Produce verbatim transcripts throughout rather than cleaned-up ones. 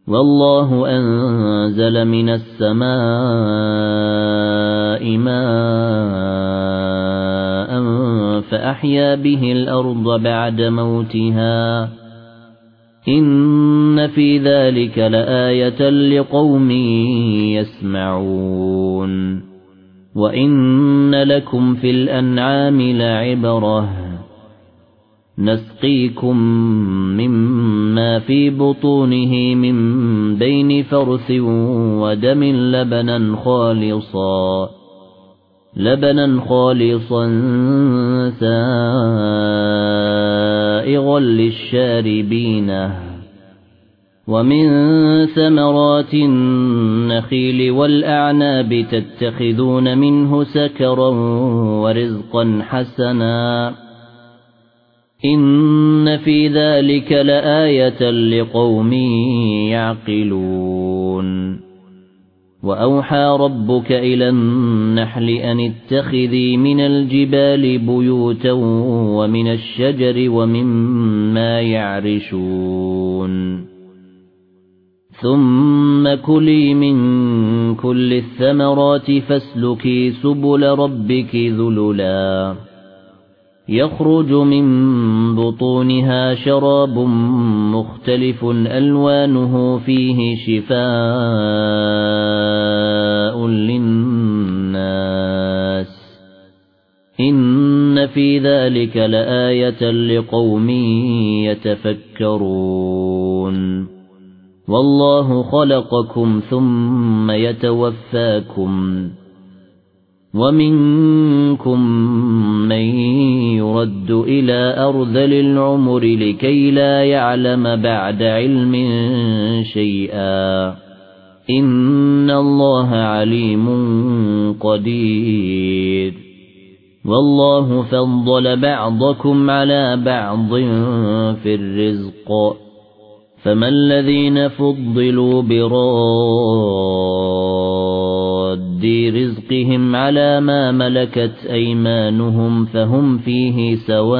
والله أنزل من السماء ماء فأحيا به الأرض بعد موتها إن في ذلك لآية لقوم يسمعون وإن لكم في الأنعام لعبرة نسقيكم مما في بطونه من بين فرث ودم لبنا خالصا لبنا خالصا سائغا للشاربين ومن ثمرات النخيل والأعناب تتخذون منه سكرا ورزقا حسنا إن في ذلك لآية لقوم يعقلون وأوحى ربك إلى النحل أن اتخذي من الجبال بيوتا ومن الشجر ومما يعرشون ثم كلي من كل الثمرات فاسلكي سبل ربك ذللا يخرج من بطونها شراب مختلف ألوانه فيه شفاء للناس إن في ذلك لآية لقوم يتفكرون والله خلقكم ثم يتوفاكم ومنكم من يرد إلى أرذل العمر لكي لا يعلم بعد علم شيئا إن الله عليم قدير والله فضل بعضكم على بعض في الرزق فما الذين فضلوا براد رزقهم على ما ملكت أيمانهم فهم فيه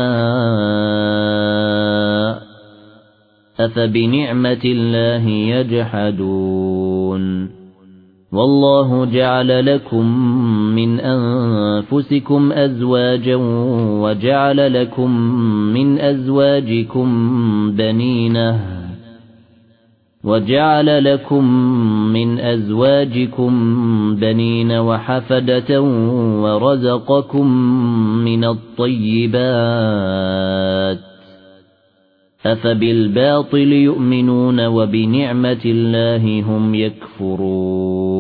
سواء أفبنعمة الله يجحدون والله جعل لكم من أنفسكم أزواجا وجعل لكم من أزواجكم بنينه وجعل لكم من أزواجكم بنين وحفدة ورزقكم من الطيبات أفبالباطل يؤمنون وبنعمة الله هم يكفرون